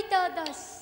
人同士。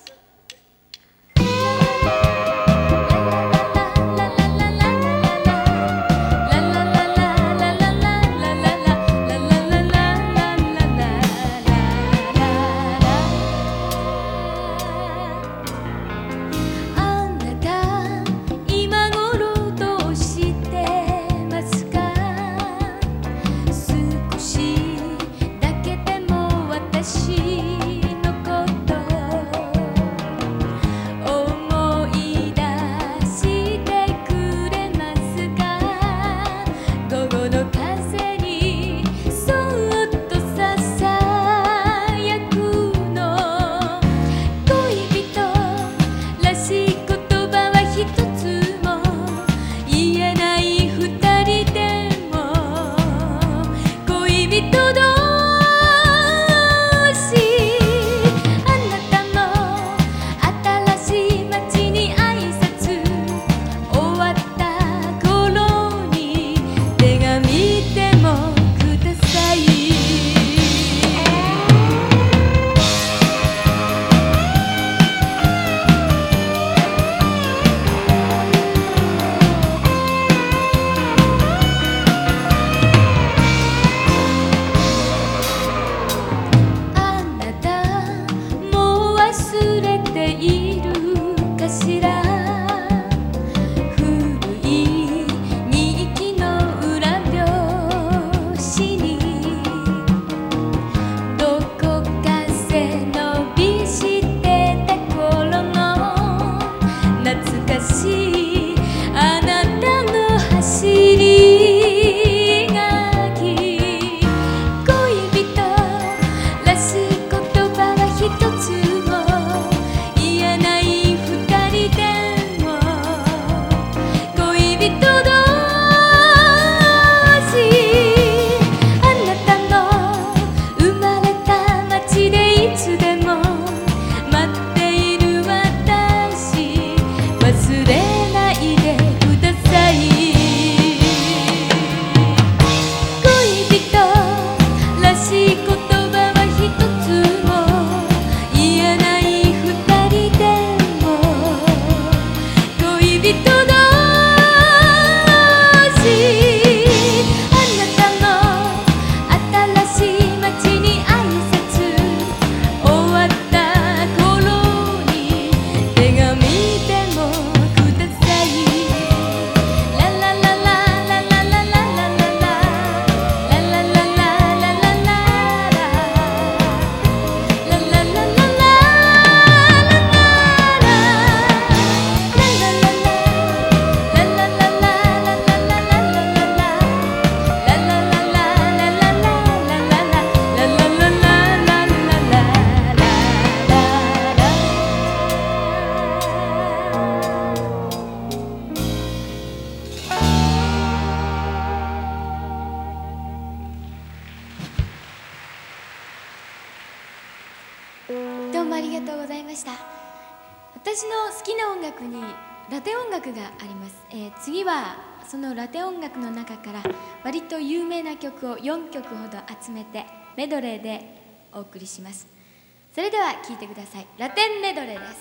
どうもありがとうございました。私の好きな音楽にラテン音楽があります。次はそのラテン音楽の中から割と有名な曲を4曲ほど集めてメドレーでお送りします。それでは聴いてください。ラテンメドレーです。